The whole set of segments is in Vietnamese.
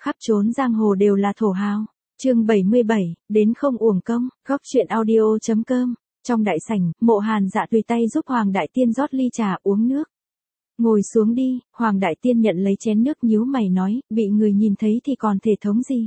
khắp chốn giang hồ đều là thổ hào. Chương 77, đến không uổng công, góc truyện audio.com. Trong đại sảnh, Mộ Hàn Dạ tùy tay giúp Hoàng Đại Tiên rót ly trà uống nước. Ngồi xuống đi, Hoàng Đại Tiên nhận lấy chén nước nhíu mày nói, bị người nhìn thấy thì còn thể thống gì.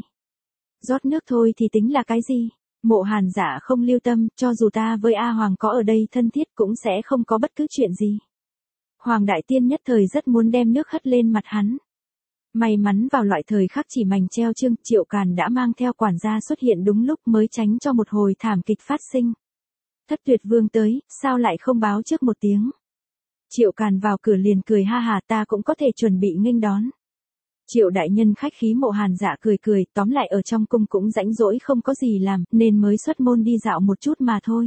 Rót nước thôi thì tính là cái gì? Mộ Hàn Dạ không lưu tâm, cho dù ta với A Hoàng có ở đây thân thiết cũng sẽ không có bất cứ chuyện gì. Hoàng Đại Tiên nhất thời rất muốn đem nước hất lên mặt hắn. May mắn vào loại thời khắc chỉ mảnh treo chương, Triệu Càn đã mang theo quản gia xuất hiện đúng lúc mới tránh cho một hồi thảm kịch phát sinh. Thất Tuyệt Vương tới, sao lại không báo trước một tiếng? Triệu Càn vào cửa liền cười ha hà, ta cũng có thể chuẩn bị nghênh đón. Triệu đại nhân khách khí. Mộ Hàn Dạ cười cười, tóm lại ở trong cung cũng rãnh rỗi không có gì làm, nên mới xuất môn đi dạo một chút mà thôi.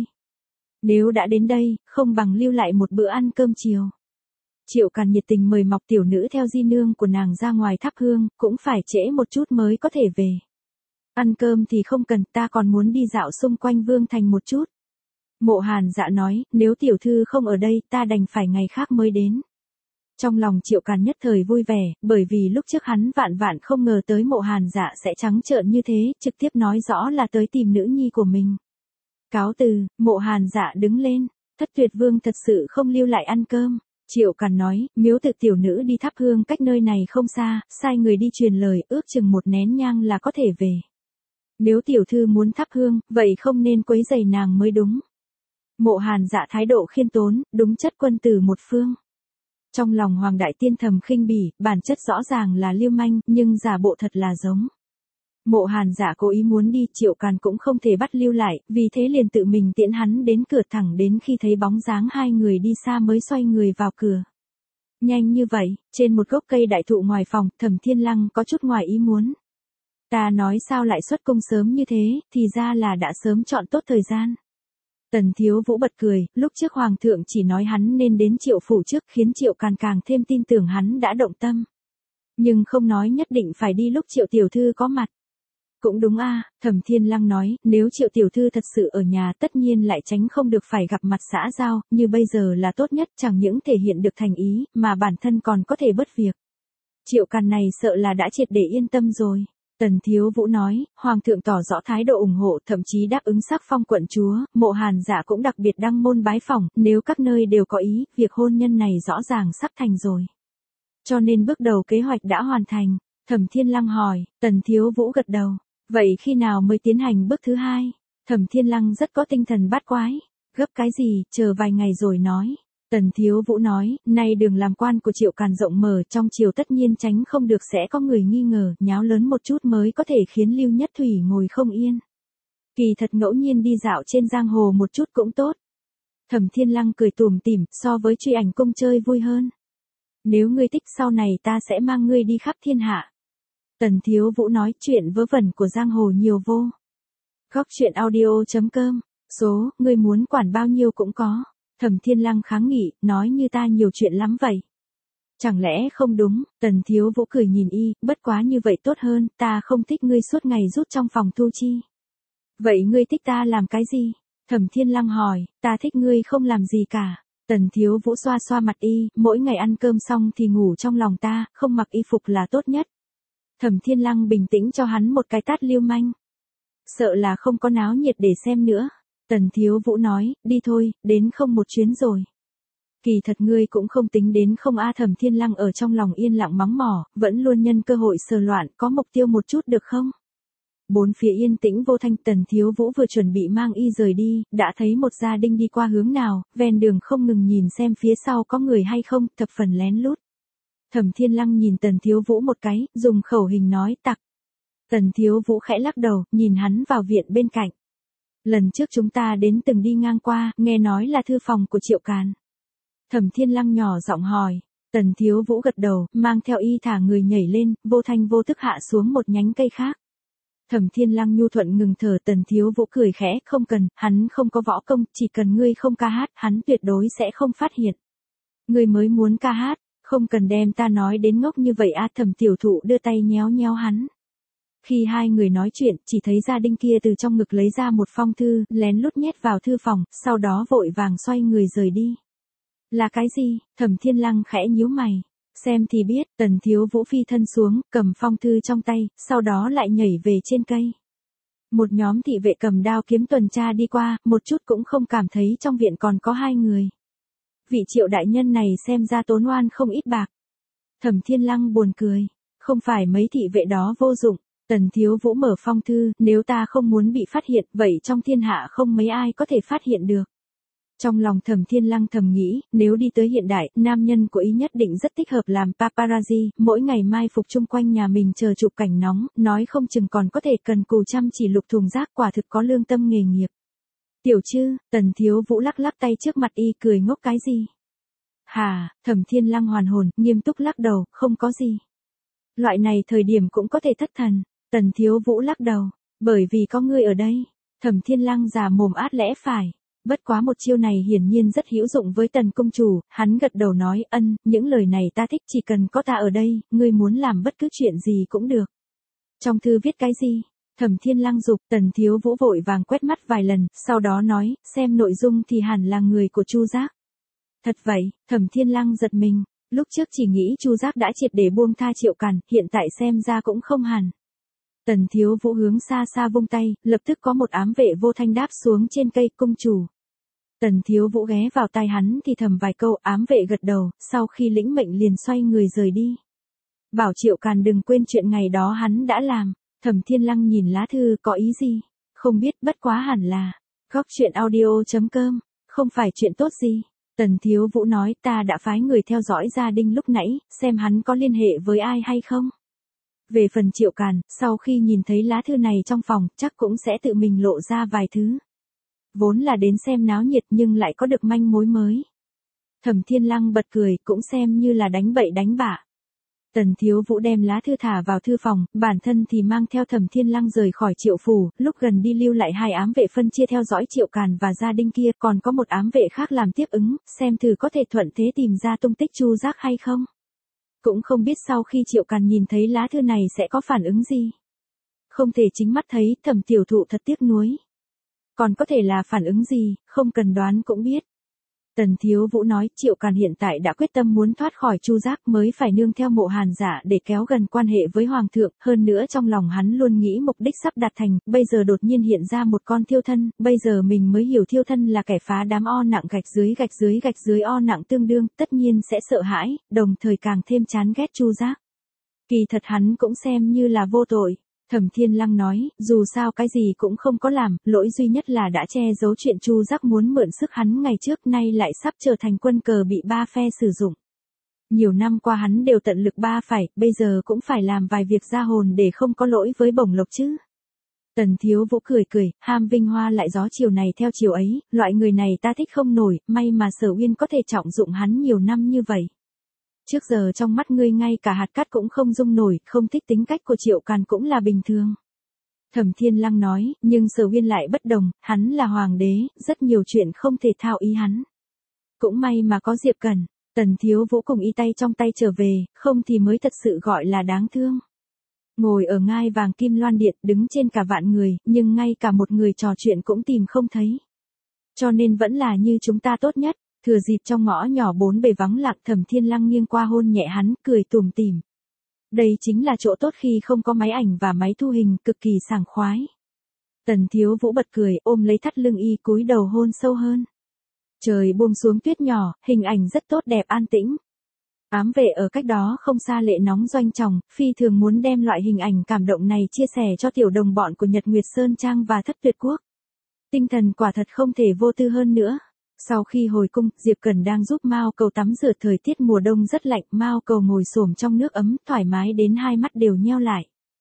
Nếu đã đến đây, không bằng lưu lại một bữa ăn cơm chiều. Triệu Càn nhiệt tình mời Mọc tiểu nữ theo di nương của nàng ra ngoài thắp hương, cũng phải trễ một chút mới có thể về. Ăn cơm thì không cần, ta còn muốn đi dạo xung quanh Vương Thành một chút. Mộ Hàn Dạ nói, nếu tiểu thư không ở đây, ta đành phải ngày khác mới đến. Trong lòng Triệu Càn nhất thời vui vẻ, bởi vì lúc trước hắn vạn vạn không ngờ tới Mộ Hàn Dạ sẽ trắng trợn như thế, trực tiếp nói rõ là tới tìm nữ nhi của mình. Cáo từ, Mộ Hàn Dạ đứng lên, Thất Tuyệt Vương thật sự không lưu lại ăn cơm. Triệu Càn nói, miếu tự tiểu nữ đi thắp hương cách nơi này không xa, sai người đi truyền lời, ước chừng một nén nhang là có thể về. Nếu tiểu thư muốn thắp hương, vậy không nên quấy rầy nàng mới đúng. Mộ Hàn Dạ thái độ khiêm tốn, đúng chất quân tử một phương. Trong lòng Hoàng Đại Tiên thầm khinh bỉ, bản chất rõ ràng là lưu manh, nhưng giả bộ thật là giống. Mộ Hàn Dạ cố ý muốn đi, Triệu Càn cũng không thể bắt lưu lại, vì thế liền tự mình tiễn hắn đến cửa, thẳng đến khi thấy bóng dáng hai người đi xa mới xoay người vào cửa. Nhanh như vậy, trên một gốc cây đại thụ ngoài phòng, Thẩm Thiên Lăng có chút ngoài ý muốn. Ta nói sao lại xuất cung sớm như thế, thì ra là đã sớm chọn tốt thời gian. Tần Thiếu Vũ bật cười, lúc trước Hoàng thượng chỉ nói hắn nên đến Triệu phủ trước, khiến Triệu Càn càng thêm tin tưởng hắn đã động tâm. Nhưng không nói nhất định phải đi lúc Triệu tiểu thư có mặt. Cũng đúng a, Thẩm Thiên Lăng nói, nếu Triệu tiểu thư thật sự ở nhà tất nhiên lại tránh không được phải gặp mặt xã giao, như bây giờ là tốt nhất, chẳng những thể hiện được thành ý, mà bản thân còn có thể bớt việc. Triệu Càn này sợ là đã triệt để yên tâm rồi. Tần Thiếu Vũ nói, Hoàng thượng tỏ rõ thái độ ủng hộ, thậm chí đáp ứng sắc phong quận chúa, Mộ Hàn Dạ cũng đặc biệt đăng môn bái phỏng, nếu các nơi đều có ý, việc hôn nhân này rõ ràng sắp thành rồi. Cho nên bước đầu kế hoạch đã hoàn thành. Thẩm Thiên Lăng hỏi, Tần Thiếu Vũ gật đầu. Vậy khi nào mới tiến hành bước thứ hai? Thẩm Thiên Lăng rất có tinh thần bát quái. Gấp cái gì, chờ vài ngày rồi nói. Tần Thiếu Vũ nói, nay đường làm quan của Triệu Càn rộng mở, trong triều tất nhiên tránh không được sẽ có người nghi ngờ, nháo lớn một chút mới có thể khiến Lưu Nhất Thủy ngồi không yên. Kỳ thật ngẫu nhiên đi dạo trên giang hồ một chút cũng tốt. Thẩm Thiên Lăng cười tủm tỉm, so với truy ảnh cung chơi vui hơn. Nếu ngươi thích sau này ta sẽ mang ngươi đi khắp thiên hạ. Tần Thiếu Vũ nói, chuyện vớ vẩn của giang hồ nhiều vô. Góc truyện audio.com, số, ngươi muốn quản bao nhiêu cũng có. Thẩm Thiên Lăng kháng nghị, nói như ta nhiều chuyện lắm vậy. Chẳng lẽ không đúng? Tần Thiếu Vũ cười nhìn y, bất quá như vậy tốt hơn, ta không thích ngươi suốt ngày rút trong phòng thu chi. Vậy ngươi thích ta làm cái gì? Thẩm Thiên Lăng hỏi, ta thích ngươi không làm gì cả. Tần Thiếu Vũ xoa xoa mặt y, mỗi ngày ăn cơm xong thì ngủ trong lòng ta, không mặc y phục là tốt nhất. Thẩm Thiên Lăng bình tĩnh cho hắn một cái tát lưu manh. Sợ là không có náo nhiệt để xem nữa. Tần Thiếu Vũ nói, đi thôi, đến không một chuyến rồi. Kỳ thật ngươi cũng không tính đến không a. Thẩm Thiên Lăng ở trong lòng yên lặng mắng mỏ, vẫn luôn nhân cơ hội sờ loạn, có mục tiêu một chút được không? Bốn phía yên tĩnh vô thanh. Tần Thiếu Vũ vừa chuẩn bị mang y rời đi, đã thấy một gia đình đi qua hướng nào, ven đường không ngừng nhìn xem phía sau có người hay không, thập phần lén lút. Thẩm Thiên Lăng nhìn Tần Thiếu Vũ một cái, dùng khẩu hình nói, tặc. Tần Thiếu Vũ khẽ lắc đầu, nhìn hắn vào viện bên cạnh. Lần trước chúng ta đến từng đi ngang qua, nghe nói là thư phòng của Triệu Càn. Thẩm Thiên Lăng nhỏ giọng hỏi. Tần Thiếu Vũ gật đầu, mang theo y thả người nhảy lên, vô thanh vô tức hạ xuống một nhánh cây khác. Thẩm Thiên Lăng nhu thuận ngừng thở. Tần Thiếu Vũ cười khẽ, không cần, hắn không có võ công, chỉ cần ngươi không ca hát, hắn tuyệt đối sẽ không phát hiện. Ngươi mới muốn ca hát, không cần đem ta nói đến ngốc như vậy a. Thẩm Tiểu Thụ đưa tay nhéo nhéo hắn. Khi hai người nói chuyện, chỉ thấy gia đình kia từ trong ngực lấy ra một phong thư, lén lút nhét vào thư phòng, sau đó vội vàng xoay người rời đi. Là cái gì? Thẩm Thiên Lăng khẽ nhíu mày. Xem thì biết, Tần Thiếu Vũ phi thân xuống, cầm phong thư trong tay, sau đó lại nhảy về trên cây. Một nhóm thị vệ cầm đao kiếm tuần tra đi qua, một chút cũng không cảm thấy trong viện còn có 2 người. Vị Triệu đại nhân này xem ra tốn oan không ít bạc. Thẩm Thiên Lăng buồn cười, không phải mấy thị vệ đó vô dụng. Tần Thiếu Vũ mở phong thư, nếu ta không muốn bị phát hiện, vậy trong thiên hạ không mấy ai có thể phát hiện được. Trong lòng Thẩm Thiên Lăng thầm nghĩ, nếu đi tới hiện đại, nam nhân của ý nhất định rất thích hợp làm paparazzi, mỗi ngày mai phục chung quanh nhà mình chờ chụp cảnh nóng, nói không chừng còn có thể cần cù chăm chỉ lục thùng rác, quả thực có lương tâm nghề nghiệp. Tiểu Trư, Tần Thiếu Vũ lắc lắc tay trước mặt y, cười ngốc cái gì? Hà, Thẩm Thiên Lăng hoàn hồn, nghiêm túc lắc đầu, không có gì. Loại này thời điểm cũng có thể thất thần. Tần Thiếu Vũ lắc đầu, bởi vì có ngươi ở đây. Thẩm Thiên Lăng già mồm át lẽ phải. Bất quá một chiêu này hiển nhiên rất hữu dụng với Tần công chủ, hắn gật đầu nói, những lời này ta thích, chỉ cần có ta ở đây, ngươi muốn làm bất cứ chuyện gì cũng được. Trong thư viết cái gì? Thẩm Thiên Lăng dục. Tần Thiếu Vũ vội vàng quét mắt vài lần, sau đó nói, xem nội dung thì hẳn là người của Chu Giác. Thật vậy, Thẩm Thiên Lăng giật mình, lúc trước chỉ nghĩ Chu Giác đã triệt để buông tha Triệu Càn, hiện tại xem ra cũng không hẳn. Tần Thiếu Vũ hướng xa xa vung tay, lập tức có một ám vệ vô thanh đáp xuống trên cây, công chủ. Tần Thiếu Vũ ghé vào tai hắn thì thầm vài câu, ám vệ gật đầu, sau khi lĩnh mệnh liền xoay người rời đi. Bảo Triệu Càn đừng quên chuyện ngày đó hắn đã làm. Thẩm Thiên Lăng nhìn lá thư, có ý gì? Không biết, bất quá hẳn là góc truyện audio.com, không phải chuyện tốt gì. Tần Thiếu Vũ nói, ta đã phái người theo dõi Gia Đinh lúc nãy, xem hắn có liên hệ với ai hay không. Về phần Triệu Càn, sau khi nhìn thấy lá thư này trong phòng, chắc cũng sẽ tự mình lộ ra vài thứ. Vốn là đến xem náo nhiệt nhưng lại có được manh mối mới. Thẩm Thiên Lăng bật cười, cũng xem như là đánh bậy đánh bạ. Tần Thiếu Vũ đem lá thư thả vào thư phòng, bản thân thì mang theo Thẩm Thiên Lăng rời khỏi Triệu phủ, lúc gần đi lưu lại 2 ám vệ phân chia theo dõi Triệu Càn và Gia Đinh kia, còn có một ám vệ khác làm tiếp ứng, xem thử có thể thuận thế tìm ra tung tích Chu Giác hay không. Cũng không biết sau khi Triệu Càn nhìn thấy lá thư này sẽ có phản ứng gì. Không thể chính mắt thấy, Thẩm tiểu thụ thật tiếc nuối. Còn có thể là phản ứng gì, không cần đoán cũng biết. Tần Thiếu Vũ nói, Triệu Càn hiện tại đã quyết tâm muốn thoát khỏi Chu Giác, mới phải nương theo Mộ Hàn Dạ để kéo gần quan hệ với Hoàng thượng, hơn nữa trong lòng hắn luôn nghĩ mục đích sắp đạt thành, bây giờ đột nhiên hiện ra một con thiêu thân, bây giờ mình mới hiểu thiêu thân là kẻ phá đám o nặng gạch dưới o nặng tương đương, tất nhiên sẽ sợ hãi, đồng thời càng thêm chán ghét Chu Giác. Kỳ thật hắn cũng xem như là vô tội. Thẩm Thiên Lăng nói, dù sao cái gì cũng không có làm, lỗi duy nhất là đã che giấu chuyện Chu Giác muốn mượn sức hắn ngày trước, nay lại sắp trở thành quân cờ bị 3 phe sử dụng. Nhiều năm qua hắn đều tận lực bây giờ cũng phải làm vài việc ra hồn để không có lỗi với bổng lộc chứ. Tần Thiếu Vũ cười, ham vinh hoa lại gió chiều này theo chiều ấy, loại người này ta thích không nổi, may mà Sở Uyên có thể trọng dụng hắn nhiều năm như vậy. Trước giờ trong mắt ngươi ngay cả hạt cát cũng không dung nổi, không thích tính cách của Triệu Càn cũng là bình thường. Thẩm Thiên Lăng nói, nhưng Sở Uyên lại bất đồng, hắn là hoàng đế, rất nhiều chuyện không thể thao ý hắn. Cũng may mà có Diệp Cẩn, Tần Thiếu Vũ cùng y tay trong tay trở về, không thì mới thật sự gọi là đáng thương. Ngồi ở ngai vàng Kim Loan Điện, đứng trên cả vạn người, nhưng ngay cả một người trò chuyện cũng tìm không thấy. Cho nên vẫn là như chúng ta tốt nhất. Thừa dịp trong ngõ nhỏ 4 bề vắng lặng, Thẩm Thiên Lăng nghiêng qua hôn nhẹ hắn, cười tủm tỉm. Đây chính là chỗ tốt khi không có máy ảnh và máy thu hình, cực kỳ sảng khoái. Tần Thiếu Vũ bật cười, ôm lấy thắt lưng y, cúi đầu hôn sâu hơn. Trời buông xuống tuyết nhỏ, hình ảnh rất tốt đẹp an tĩnh. Ám vệ ở cách đó không xa lệ nóng doanh tròng, phi thường muốn đem loại hình ảnh cảm động này chia sẻ cho tiểu đồng bọn của Nhật Nguyệt Sơn Trang và Thất Tuyệt Quốc. Tinh thần quả thật không thể vô tư hơn nữa. Sau khi hồi cung, Diệp Cẩn đang giúp Mao Cầu tắm rửa, thời tiết mùa đông rất lạnh, Mao Cầu ngồi xổm trong nước ấm, thoải mái đến hai mắt đều nheo lại.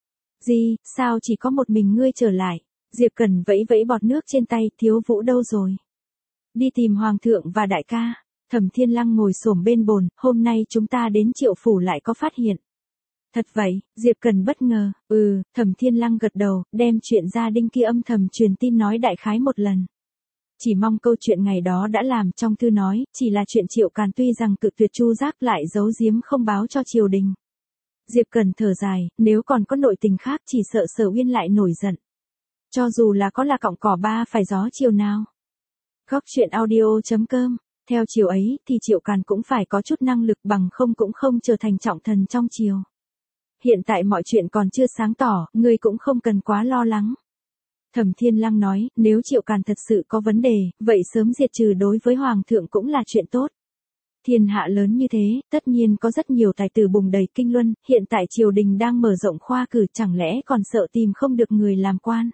Gì, sao chỉ có một mình ngươi trở lại? Diệp Cẩn vẫy vẫy bọt nước trên tay, Thiếu Vũ đâu rồi? Đi tìm Hoàng thượng và đại ca. Thẩm Thiên Lăng ngồi xổm bên bồn, hôm nay chúng ta đến Triệu phủ lại có phát hiện. Thật vậy, Diệp Cẩn bất ngờ, Thẩm Thiên Lăng gật đầu, đem chuyện Gia Đinh kia âm thầm truyền tin nói đại khái một lần. Chỉ mong câu chuyện ngày đó đã làm, trong thư nói, chỉ là chuyện Triệu Càn tuy rằng cự tuyệt Chu Giác lại giấu giếm không báo cho triều đình. Diệp Cẩn thở dài, nếu còn có nội tình khác chỉ sợ Sở Uyên lại nổi giận. Cho dù là có là cọng cỏ ba phải gió chiều nào. Góc truyện audio.com Theo chiều ấy thì Triệu Càn cũng phải có chút năng lực, bằng không cũng không trở thành trọng thần trong triều. Hiện tại mọi chuyện còn chưa sáng tỏ, ngươi cũng không cần quá lo lắng. Thẩm Thiên Lăng nói, nếu Triệu Càn thật sự có vấn đề, vậy sớm diệt trừ đối với Hoàng thượng cũng là chuyện tốt. Thiên hạ lớn như thế, tất nhiên có rất nhiều tài tử bùng đầy kinh luân, hiện tại triều đình đang mở rộng khoa cử, chẳng lẽ còn sợ tìm không được người làm quan.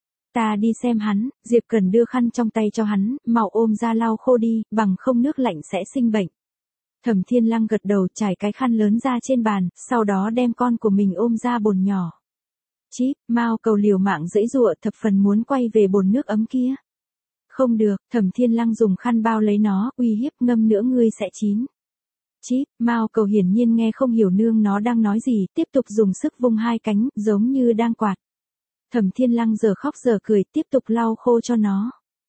Ta đi xem hắn. Diệp Cần đưa khăn trong tay cho hắn, mau ôm ra lau khô đi, bằng không nước lạnh sẽ sinh bệnh. Thẩm Thiên Lăng gật đầu, trải cái khăn lớn ra trên bàn, sau đó đem con của mình ôm ra bồn nhỏ. Chíp, Mao Cầu liều mạng giãy giụa, thập phần muốn quay về bồn nước ấm kia. Không được, Thẩm Thiên Lăng dùng khăn bao lấy nó, uy hiếp, ngâm nữa ngươi sẽ chín. Chíp, Mao Cầu hiển nhiên nghe không hiểu nương nó đang nói gì, tiếp tục dùng sức vung hai cánh, giống như đang quạt. Thẩm Thiên Lăng giờ khóc giờ cười, tiếp tục lau khô cho nó.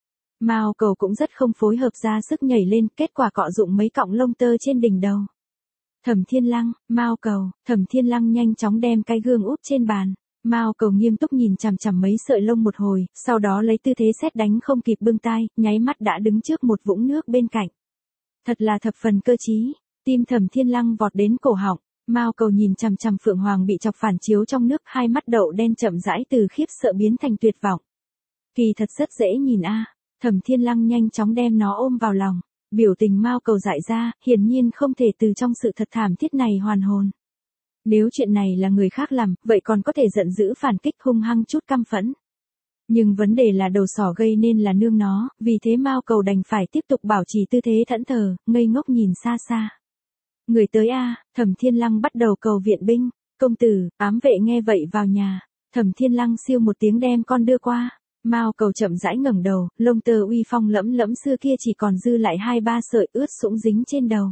Mao Cầu cũng rất không phối hợp, ra sức nhảy lên, kết quả cọ rụng mấy cọng lông tơ trên đỉnh đầu. Thẩm Thiên Lăng, Mao Cầu. Thẩm Thiên Lăng nhanh chóng đem cái gương úp trên bàn. Mao Cầu nghiêm túc nhìn chằm chằm mấy sợi lông một hồi, sau đó lấy tư thế sét đánh không kịp bưng tai, nháy mắt đã đứng trước một vũng nước bên cạnh. Thật là thập phần cơ trí. Tim Thẩm Thiên Lăng vọt đến cổ họng. Mao Cầu nhìn chằm chằm Phượng Hoàng bị chọc phản chiếu trong nước, hai mắt đậu đen chậm rãi từ khiếp sợ biến thành tuyệt vọng. Kỳ thật rất dễ nhìn a. Thẩm Thiên Lăng nhanh chóng đem nó ôm vào lòng. Biểu tình Mao Cầu dại ra, hiển nhiên không thể từ trong sự thật thảm thiết này hoàn hồn. Nếu chuyện này là người khác làm, vậy còn có thể giận dữ phản kích, hung hăng chút căm phẫn. Nhưng vấn đề là đầu sỏ gây nên là nương nó, vì thế Mao Cầu đành phải tiếp tục bảo trì tư thế thẫn thờ, ngây ngốc nhìn xa xa. Người tới a. Thẩm Thiên Lăng bắt đầu cầu viện binh. Công tử, ám vệ nghe vậy vào nhà. Thẩm Thiên Lăng siêu một tiếng đem con đưa qua. Mao Cầu chậm rãi ngẩng đầu, lông tơ uy phong lẫm lẫm xưa kia chỉ còn dư lại 2-3 sợi ướt sũng dính trên đầu.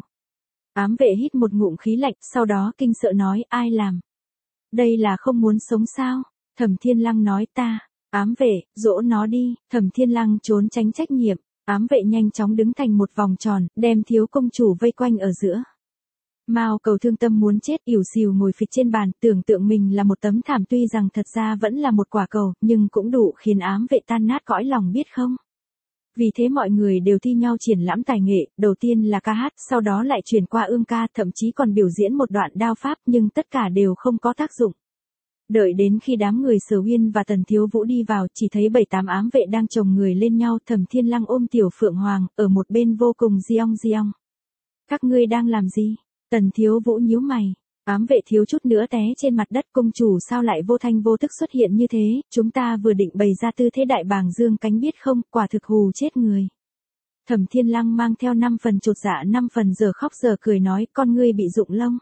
Ám vệ hít một ngụm khí lạnh, sau đó kinh sợ nói, ai làm? Đây là không muốn sống sao? Thẩm Thiên Lăng nói, ta. Ám vệ, dỗ nó đi. Thẩm Thiên Lăng trốn tránh trách nhiệm. Ám vệ nhanh chóng đứng thành một vòng tròn, đem thiếu công chủ vây quanh ở giữa. Mao Cầu thương tâm muốn chết, ỉu xìu ngồi phịch trên bàn, tưởng tượng mình là một tấm thảm, tuy rằng thật ra vẫn là một quả cầu, nhưng cũng đủ khiến ám vệ tan nát cõi lòng biết không? Vì thế mọi người đều thi nhau triển lãm tài nghệ, đầu tiên là ca hát, sau đó lại chuyển qua ương ca, thậm chí còn biểu diễn một đoạn đao pháp, nhưng tất cả đều không có tác dụng. Đợi đến khi đám người Sở Uyên và Tần Thiếu Vũ đi vào, chỉ thấy 7-8 ám vệ đang chồng người lên nhau, Thẩm Thiên Lăng ôm Tiểu Phượng Hoàng, ở một bên vô cùng giong giong. Các ngươi đang làm gì? Tần Thiếu Vũ nhíu mày. Ám vệ thiếu chút nữa té trên mặt đất, công chủ sao lại vô thanh vô tức xuất hiện như thế, chúng ta vừa định bày ra tư thế đại bàng dương cánh biết không, quả thực hù chết người. Thẩm Thiên Lăng mang theo 5 phần chột dạ 5 phần giờ khóc giờ cười nói, con ngươi bị rụng lông.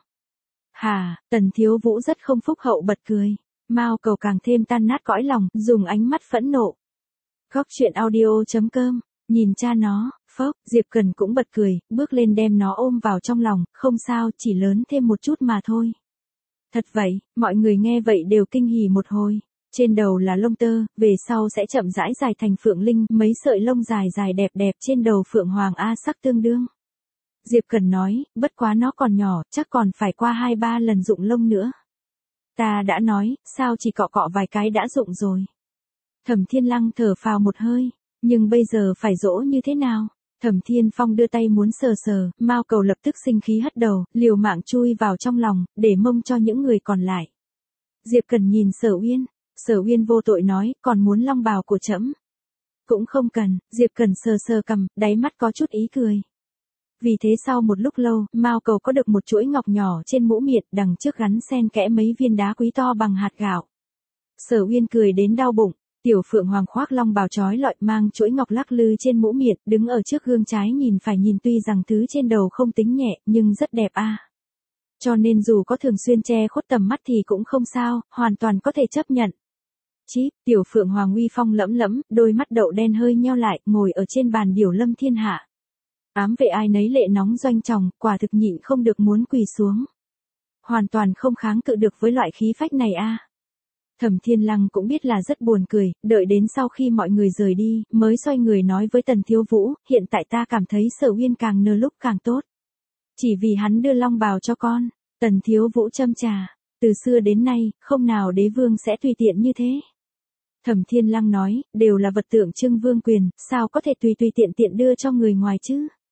Hà, Tần Thiếu Vũ rất không phúc hậu bật cười. Mao Cầu càng thêm tan nát cõi lòng, dùng ánh mắt phẫn nộ. Góc truyện audio.com, nhìn cha nó. Phốc, Diệp Cần cũng bật cười, bước lên đem nó ôm vào trong lòng, không sao, chỉ lớn thêm một chút mà thôi. Thật vậy, mọi người nghe vậy đều kinh hỉ một hồi. Trên đầu là lông tơ, về sau sẽ chậm rãi dài thành phượng linh, mấy sợi lông dài dài đẹp đẹp trên đầu Phượng Hoàng A sắc tương đương. Diệp Cần nói, bất quá nó còn nhỏ, chắc còn phải qua 2-3 lần rụng lông nữa. Ta đã nói, sao chỉ cọ cọ vài cái đã rụng rồi. Thẩm Thiên Lăng thở phào một hơi, nhưng bây giờ phải dỗ như thế nào? Thẩm Thiên Phong đưa tay muốn sờ sờ, Mao Cầu lập tức sinh khí hất đầu, liều mạng chui vào trong lòng, để mông cho những người còn lại. Diệp Cần nhìn Sở Uyên, Sở Uyên vô tội nói, còn muốn long bào của trẫm. Cũng không cần, Diệp Cần sờ sờ cằm, đáy mắt có chút ý cười. Vì thế sau một lúc lâu, Mao Cầu có được một chuỗi ngọc nhỏ trên mũ miệng, đằng trước gắn xen kẽ mấy viên đá quý to bằng hạt gạo. Sở Uyên cười đến đau bụng. Tiểu Phượng Hoàng khoác long bào trói lọi, mang chuỗi ngọc lắc lư trên mũ miệng, đứng ở trước gương trái nhìn phải nhìn, tuy rằng thứ trên đầu không tính nhẹ, nhưng rất đẹp a. Cho nên dù có thường xuyên che khuất tầm mắt thì cũng không sao, hoàn toàn có thể chấp nhận. Chíp, Tiểu Phượng Hoàng uy phong lẫm lẫm, đôi mắt đậu đen hơi nheo lại, ngồi ở trên bàn điểu lâm thiên hạ. Ám vệ ai nấy lệ nóng doanh tròng, quả thực nhịn không được muốn quỳ xuống. Hoàn toàn không kháng cự được với loại khí phách này a. Thẩm Thiên Lăng cũng biết là rất buồn cười, đợi đến sau khi mọi người rời đi, mới xoay người nói với Tần Thiếu Vũ, hiện tại ta cảm thấy Sở Uyên càng nơ lúc càng tốt. Chỉ vì hắn đưa long bào cho con. Tần Thiếu Vũ châm trà, từ xưa đến nay, không nào đế vương sẽ tùy tiện như thế. Thẩm Thiên Lăng nói, đều là vật tượng trưng vương quyền, sao có thể tùy tiện đưa cho người ngoài chứ?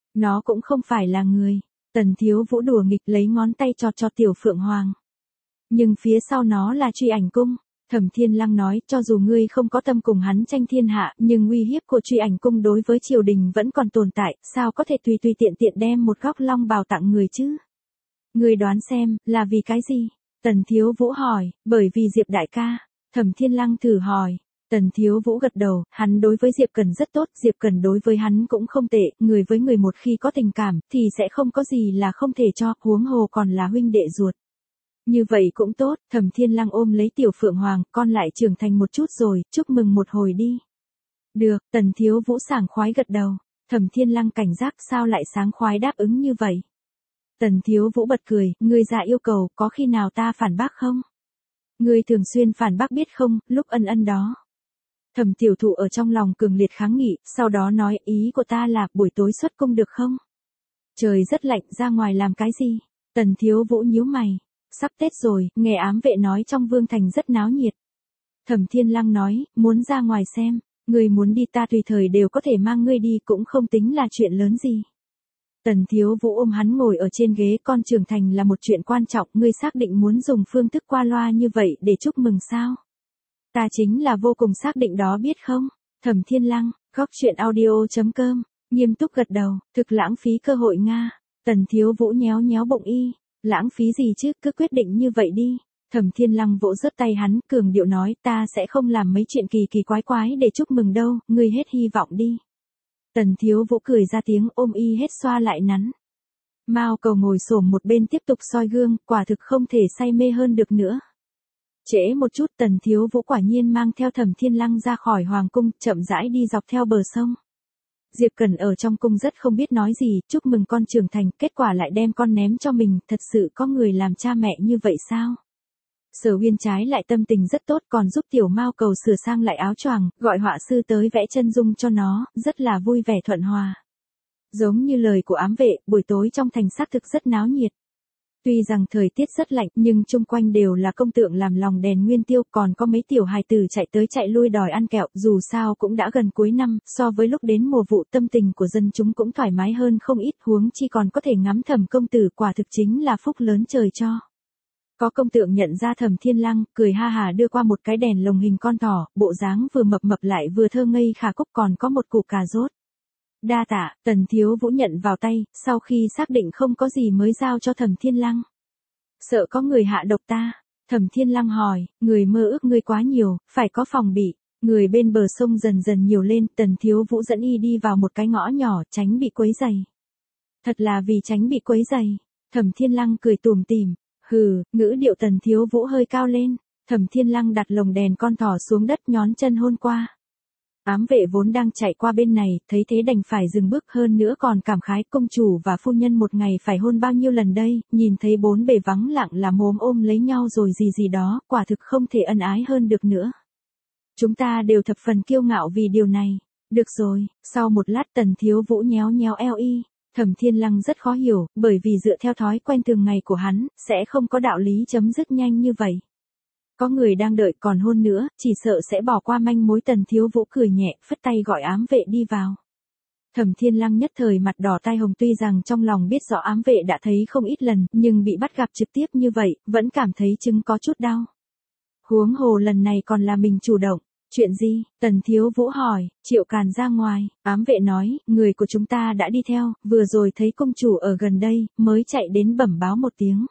Nó cũng không phải là người. Tần Thiếu Vũ đùa nghịch lấy ngón tay chọt cho Tiểu Phượng Hoàng. Nhưng phía sau nó là Truy Ảnh Cung. Thẩm Thiên Lăng nói, cho dù ngươi không có tâm cùng hắn tranh thiên hạ, nhưng uy hiếp của Truy Ảnh Cung đối với triều đình vẫn còn tồn tại, sao có thể tùy tùy tiện tiện đem một góc long bào tặng người chứ? Ngươi đoán xem, là vì cái gì? Tần Thiếu Vũ hỏi, bởi vì Diệp đại ca. Thẩm Thiên Lăng thử hỏi. Tần Thiếu Vũ gật đầu, hắn đối với Diệp Cần rất tốt, Diệp Cần đối với hắn cũng không tệ, người với người một khi có tình cảm, thì sẽ không có gì là không thể cho, huống hồ còn là huynh đệ ruột. Như vậy cũng tốt, Thẩm Thiên Lăng ôm lấy Tiểu Phượng Hoàng, con lại trưởng thành một chút rồi, chúc mừng một hồi đi. Được, Tần Thiếu Vũ sảng khoái gật đầu. Thẩm Thiên Lăng cảnh giác sao lại sáng khoái đáp ứng như vậy. Tần Thiếu Vũ bật cười, ngươi ra yêu cầu, có khi nào ta phản bác không? Ngươi thường xuyên phản bác biết không, lúc ân ân đó. Thẩm Tiểu Thụ ở trong lòng cường liệt kháng nghị, sau đó nói, ý của ta là buổi tối xuất cung được không? Trời rất lạnh, ra ngoài làm cái gì? Tần Thiếu Vũ nhíu mày. Sắp Tết rồi, nghe ám vệ nói trong Vương Thành rất náo nhiệt. Thẩm Thiên Lăng nói, muốn ra ngoài xem, ngươi muốn đi ta tùy thời đều có thể mang ngươi đi cũng không tính là chuyện lớn gì. Tần Thiếu Vũ ôm hắn ngồi ở trên ghế, con trưởng thành là một chuyện quan trọng, ngươi xác định muốn dùng phương thức qua loa như vậy để chúc mừng sao? Ta chính là vô cùng xác định đó biết không? Thẩm Thiên Lăng, góc chuyện audio.com, nghiêm túc gật đầu, thực lãng phí cơ hội Nga. Tần Thiếu Vũ nhéo nhéo bụng y, lãng phí gì chứ, cứ quyết định như vậy đi. Thẩm Thiên Lăng vỗ rớt tay hắn, cường điệu nói, ta sẽ không làm mấy chuyện kỳ kỳ quái quái để chúc mừng đâu, ngươi hết hy vọng đi. Tần Thiếu Vũ cười ra tiếng, ôm y hết xoa lại nắn. Mao Cầu ngồi xổm một bên tiếp tục soi gương, quả thực không thể say mê hơn được nữa. Trễ một chút, Tần Thiếu Vũ quả nhiên mang theo Thẩm Thiên Lăng ra khỏi hoàng cung, chậm rãi đi dọc theo bờ sông. Diệp Cần ở trong cung rất không biết nói gì, chúc mừng con trưởng thành, kết quả lại đem con ném cho mình, thật sự có người làm cha mẹ như vậy sao? Sở Uyên trái lại tâm tình rất tốt, còn giúp tiểu Mao Cầu sửa sang lại áo choàng, gọi họa sư tới vẽ chân dung cho nó, rất là vui vẻ thuận hòa. Giống như lời của ám vệ, buổi tối trong thành xác thực rất náo nhiệt. Tuy rằng thời tiết rất lạnh, nhưng chung quanh đều là công tượng làm lòng đèn nguyên tiêu, còn có mấy tiểu hài tử chạy tới chạy lui đòi ăn kẹo, dù sao cũng đã gần cuối năm, so với lúc đến mùa vụ tâm tình của dân chúng cũng thoải mái hơn không ít, huống chi còn có thể ngắm Thẩm công tử, quả thực chính là phúc lớn trời cho. Có công tượng nhận ra Thẩm Thiên Lăng, cười ha hà đưa qua một cái đèn lồng hình con thỏ, bộ dáng vừa mập mập lại vừa thơ ngây khả cúc, còn có một củ cà rốt. Đa tạ, Tần Thiếu Vũ nhận vào tay, sau khi xác định không có gì mới giao cho Thẩm Thiên Lăng. Sợ có người hạ độc ta? Thẩm Thiên Lăng hỏi, người mơ ước ngươi quá nhiều, phải có phòng bị. Người bên bờ sông dần dần nhiều lên, Tần Thiếu Vũ dẫn y đi vào một cái ngõ nhỏ, tránh bị quấy rầy. Thật là vì tránh bị quấy rầy. Thẩm Thiên Lăng cười tủm tỉm, hừ, ngữ điệu Tần Thiếu Vũ hơi cao lên. Thẩm Thiên Lăng đặt lồng đèn con thỏ xuống đất, nhón chân hôn qua. Ám vệ vốn đang chạy qua bên này, thấy thế đành phải dừng bước, hơn nữa còn cảm khái, công chủ và phu nhân một ngày phải hôn bao nhiêu lần đây, nhìn thấy bốn bề vắng lặng là mồm ôm lấy nhau rồi gì gì đó, quả thực không thể ân ái hơn được nữa. Chúng ta đều thập phần kiêu ngạo vì điều này. Được rồi, sau một lát Tần Thiếu Vũ nhéo nhéo eo y, Thẩm Thiên Lăng rất khó hiểu, bởi vì dựa theo thói quen thường ngày của hắn, sẽ không có đạo lý chấm dứt nhanh như vậy. Có người đang đợi còn hôn nữa, chỉ sợ sẽ bỏ qua manh mối. Tần Thiếu Vũ cười nhẹ, phất tay gọi ám vệ đi vào. Thẩm Thiên Lăng nhất thời mặt đỏ tai hồng, tuy rằng trong lòng biết rõ ám vệ đã thấy không ít lần, nhưng bị bắt gặp trực tiếp như vậy, vẫn cảm thấy chứng có chút đau. Huống hồ lần này còn là mình chủ động. Chuyện gì? Tần Thiếu Vũ hỏi. Triệu Càn ra ngoài, ám vệ nói, người của chúng ta đã đi theo, vừa rồi thấy công chủ ở gần đây, mới chạy đến bẩm báo một tiếng.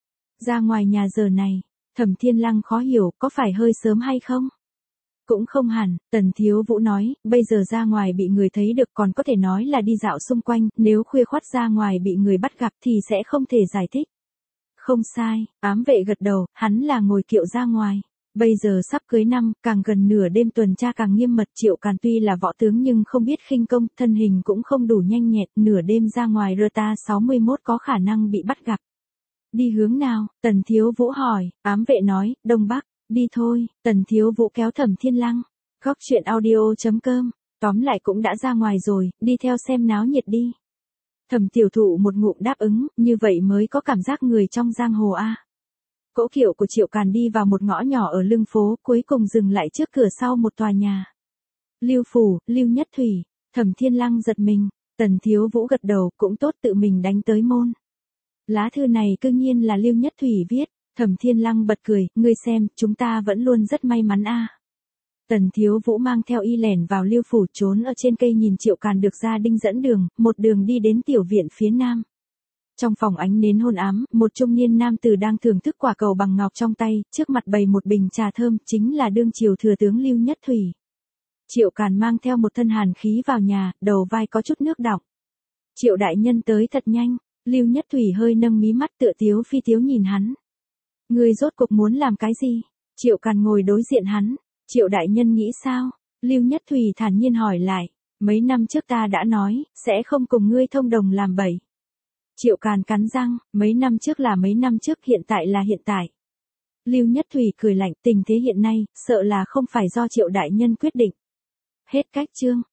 Ra ngoài nhà giờ này. Thẩm Thiên Lăng khó hiểu, có phải hơi sớm hay không? Cũng không hẳn, Tần Thiếu Vũ nói, bây giờ ra ngoài bị người thấy được, còn có thể nói là đi dạo xung quanh, nếu khuya khoắt ra ngoài bị người bắt gặp thì sẽ không thể giải thích. Không sai, ám vệ gật đầu, hắn là ngồi kiệu ra ngoài. Bây giờ sắp cưới năm, càng gần nửa đêm tuần tra càng nghiêm mật. Triệu Càn tuy là võ tướng nhưng không biết khinh công, thân hình cũng không đủ nhanh nhẹn, nửa đêm ra ngoài Rta 61 có khả năng bị bắt gặp. Đi hướng nào? Tần Thiếu Vũ hỏi. Ám vệ nói, Đông Bắc. Đi thôi. Tần Thiếu Vũ kéo Thẩm Thiên Lăng. Góc chuyện audio.com. Tóm lại cũng đã ra ngoài rồi, đi theo xem náo nhiệt đi. Thẩm Tiểu Thụ một ngụm đáp ứng, như vậy mới có cảm giác người trong giang hồ a. Cỗ kiệu của Triệu Càn đi vào một ngõ nhỏ ở lưng phố, cuối cùng dừng lại trước cửa sau một tòa nhà. Lưu Phủ, Lưu Nhất Thủy. Thẩm Thiên Lăng giật mình. Tần Thiếu Vũ gật đầu, cũng tốt, tự mình đánh tới môn. Lá thư này cư nhiên là Lưu Nhất Thủy viết. Thẩm Thiên Lăng bật cười, ngươi xem, chúng ta vẫn luôn rất may mắn a. Tần Thiếu Vũ mang theo y lẻn vào Lưu phủ, trốn ở trên cây nhìn Triệu Càn được gia đinh dẫn đường, một đường đi đến tiểu viện phía nam. Trong phòng ánh nến hôn ám, một trung niên nam tử đang thưởng thức quả cầu bằng ngọc trong tay, trước mặt bày một bình trà thơm, chính là đương triều thừa tướng Lưu Nhất Thủy. Triệu Càn mang theo một thân hàn khí vào nhà, đầu vai có chút nước đọng. Triệu đại nhân tới thật nhanh, Lưu Nhất Thủy hơi nâng mí mắt tựa tiếu phi tiếu nhìn hắn. Ngươi rốt cuộc muốn làm cái gì? Triệu Càn ngồi đối diện hắn. Triệu đại nhân nghĩ sao? Lưu Nhất Thủy thản nhiên hỏi lại. Mấy năm trước ta đã nói, sẽ không cùng ngươi thông đồng làm bậy. Triệu Càn cắn răng, mấy năm trước là mấy năm trước, hiện tại là hiện tại. Lưu Nhất Thủy cười lạnh, tình thế hiện nay, sợ là không phải do Triệu đại nhân quyết định. Hết cách chương.